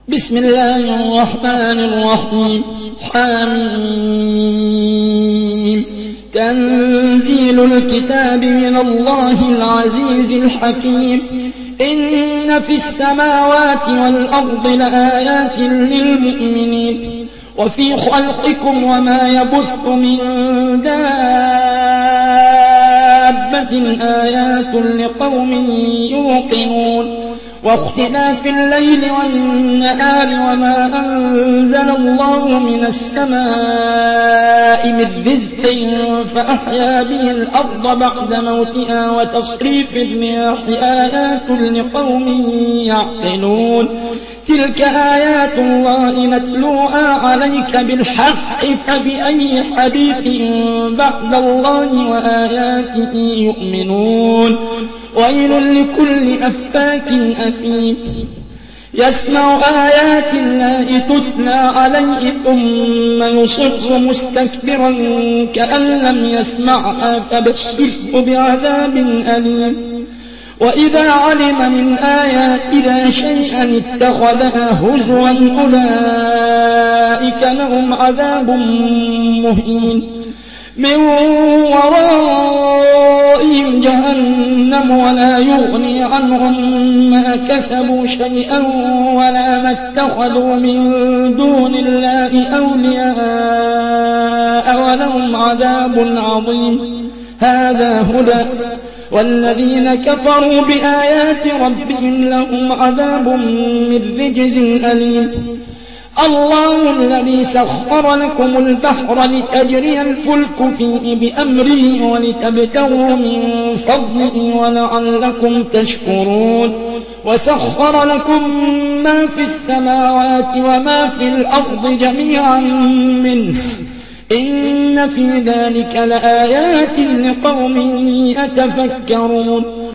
بسم الله الرحمن الرحيم. حميم. تنزيل الكتاب من الله العزيز الحكيم. إن في السماوات والأرض لآيات للمؤمنين وفي خلقكم وما يبث من دابة آيات لقوم يوقنون. واختلاف الليل والنهار وما أنزل الله من السماء من رزق فأحيا به الأرض بعد موتها وتصريف الرياح آيات لقوم يعقلون. تلك آيات الله نتلوها عليك بالحق فبأي حديث بعد الله وآياته يؤمنون. ويل لكل أفاك أثيم يسمع آيات الله تتلى عليه ثم يصر مستكبرا كأن لم يسمعها فبشره بعذاب أليم. وإذا علم من آياتنا شيئا اتخذها هزوا أولئك لهم عذاب مهين من ورائهم جهنم ولا يغني عنهم ما كسبوا شيئا ولا ما اتخذوا من دون الله أولياء ولهم عذاب عظيم. هذا هدى والذين كفروا بآيات ربهم لهم عذاب من رجز أليم. الله الذي سخر لكم البحر لتجري الفلك فيه بأمره ولتبتغوا من فضله ولعلكم تشكرون. وسخر لكم ما في السماوات وما في الأرض جميعا منه إن في ذلك لآيات لقوم يتفكرون.